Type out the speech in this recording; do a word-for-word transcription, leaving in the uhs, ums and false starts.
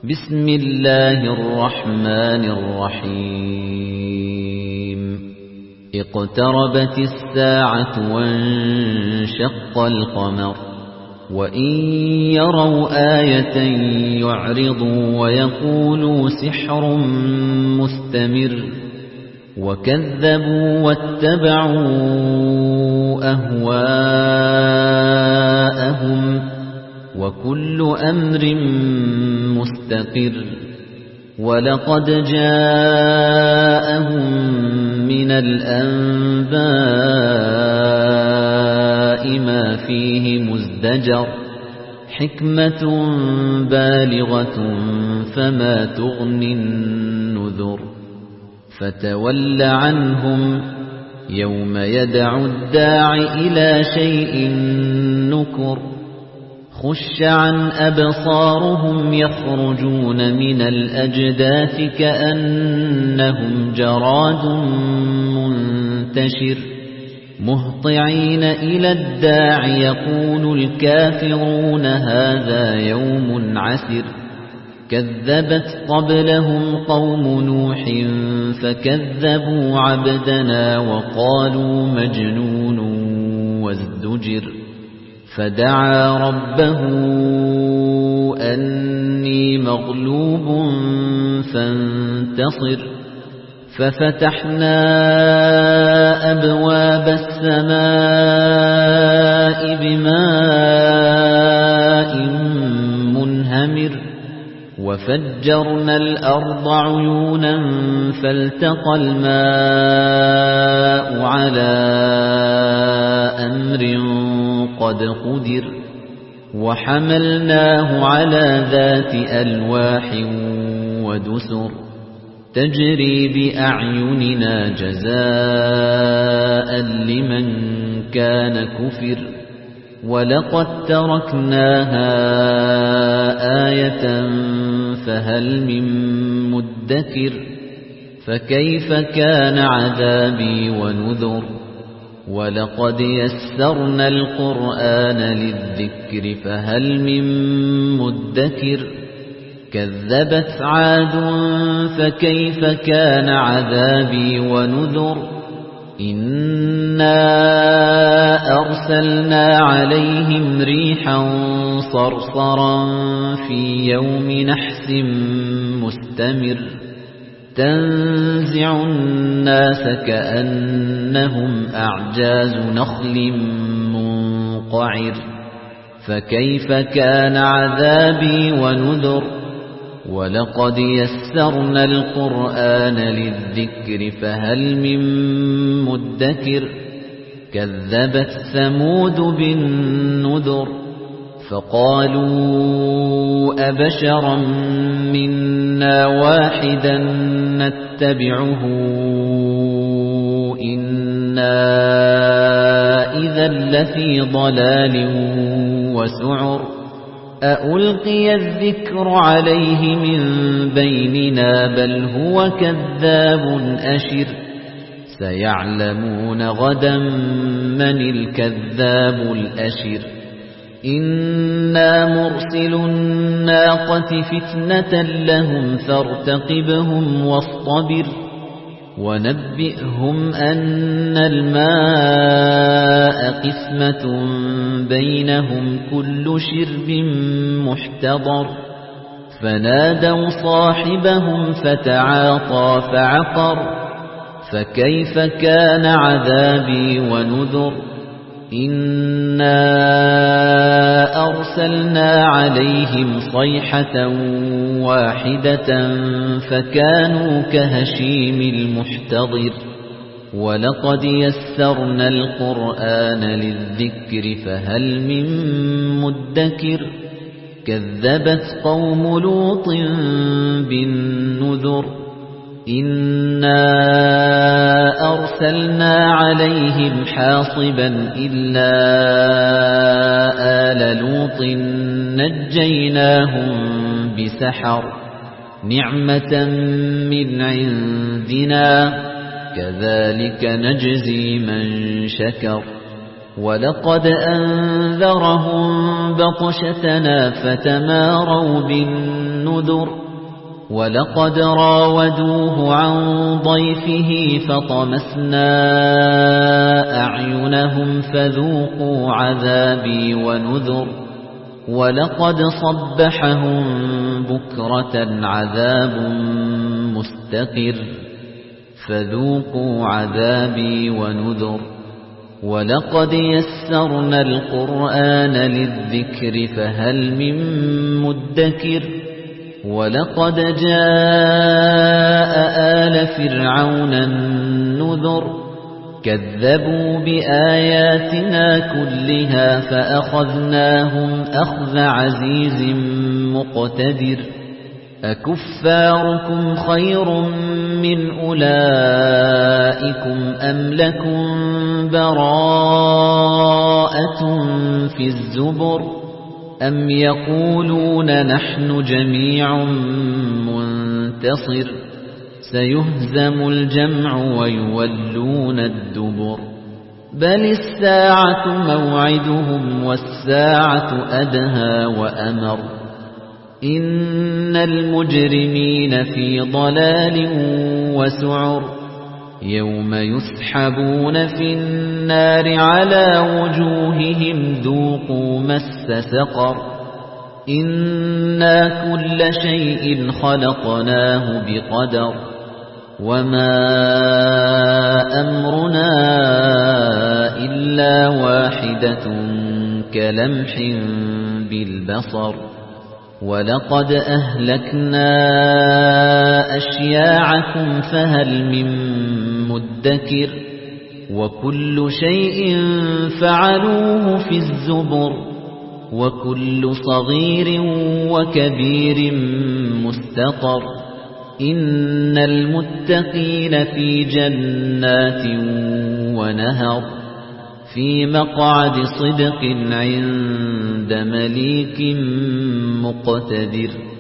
بسم الله الرحمن الرحيم اقتربت الساعة وانشق القمر وإن يروا آية يعرضوا ويقولوا سحر مستمر وكذبوا واتبعوا أهواءهم وكل أمر مستقر ولقد جاءهم من الأنباء ما فيه مزدجر حكمة بالغة فما تغني النذر فتول عنهم يوم يدعو الداع إلى شيء نكر خش عن أبصارهم يخرجون من الأجداث كأنهم جراد منتشر مهطعين إلى الداع يقول الكافرون هذا يوم عسر كذبت قبلهم قوم نوح فكذبوا عبدنا وقالوا مجنون وازدجر فدعا ربه أني مغلوب فانتصر ففتحنا أبواب السماء بماء منهمر وفجرنا الأرض عيونا فالتقى الماء على أمر قد قدر وحملناه على ذات ألواح ودسر تجري بأعيننا جزاء لمن كان كفر ولقد تركناها آية فهل من مدكر فكيف كان عذابي ونذر ولقد يسرنا القرآن للذكر فهل من مدكر كذبت عاد فكيف كان عذابي ونذر إنا أرسلنا عليهم ريحا صرصرا في يوم نحس مستمر تنزع الناس كأنهم أعجاز نخل منقعر فكيف كان عذابي ونذر ولقد يسرنا القرآن للذكر فهل من مدكر كذبت ثمود بالنذر فقالوا أبشرا منا واحدا نتبعه إنا إذا لفي ضلال وسعر أألقي الذكر عليه من بيننا بل هو كذاب أشر سيعلمون غدا من الكذاب الأشر إنا مرسل الناقة فتنة لهم فارتقبهم واصطبر ونبئهم أن الماء قسمة بينهم كل شرب محتضر فنادوا صاحبهم فتعاطى فعقر فكيف كان عذابي ونذر إنا أرسلنا عليهم صيحة واحدة فكانوا كهشيم المحتضر ولقد يسرنا القرآن للذكر فهل من مدكر كذبت قوم لوط بالنذر إنا أرسلنا عليهم حاصبا إلا آل لوط نجيناهم بسحر نعمة من عندنا كذلك نجزي من شكر وَلَقَدْ أَنذَرَهُم بَطْشَتَنَا فَتَمَارَوْا بِالنُّذُرِ وَلَقَدْ رَاوَدُوهُ عَن ضَيْفِهِ فَطَمَسْنَا أَعْيُنَهُمْ فَذُوقُوا عَذَابِي وَنُذُرِ وَلَقَدْ صَبَّحَهُم بُكْرَةً عَذَابٌ مُسْتَقِرٌّ فَذُوقُوا عَذَابِي وَنُذُرِ وَلَقَدْ يَسَّرْنَا الْقُرْآنَ لِلذِّكْرِ فَهَلْ مِن مُّدَّكِرٍ وَلَقَدْ جَاءَ آلَ فِرْعَوْنَ النُّذُرُ كَذَّبُوا بِآيَاتِنَا كُلِّهَا فَأَخَذْنَاهُمْ أَخْذَ عَزِيزٍ مُقْتَدِرٍ أَكُفَّارُكُمْ خَيْرٌ مِّنْ أُولَئِكُمْ أَمْ لَكُمْ بَرَاءَةٌ فِي الزُّبُرِ أَمْ يَقُولُونَ نَحْنُ جَمِيعٌ مُّنتَصِرٌ سَيُهْزَمُ الْجَمْعُ وَيُوَلُّونَ الدُّبُرَ بَلِ السَّاعَةُ مَوْعِدُهُمْ وَالسَّاعَةُ أَدْهَىٰ وَأَمَرُّ إِنَّ الْمُجْرِمِينَ فِي ضَلَالٍ وَسُعُرٍ يَوْمَ يُسْحَبُونَ فِي النَّارِ عَلَى وُجُوهِهِمْ ذُوقُوا مَسَّ سَقَرَ إِنَّا كُلَّ شَيْءٍ خَلَقْنَاهُ بِقَدَرٍ وَمَا أَمْرُنَا إِلَّا وَاحِدَةٌ كَلَمْحٍ بِالْبَصَرِ وَلَقَدْ أَهْلَكْنَا أَشْيَاعَكُمْ فَهَلْ مِن مُّدَّكِرٍ وَكُلُّ شَيْءٍ فَعَلُوهُ فِي الزُّبُرِ وَكُلُّ صَغِيرٍ وَكَبِيرٍ مُسْتَطَرٍ إِنَّ الْمُتَّقِينَ فِي جَنَّاتٍ وَنَهَرٍ في مقعد صدق عند مليك مقتدر.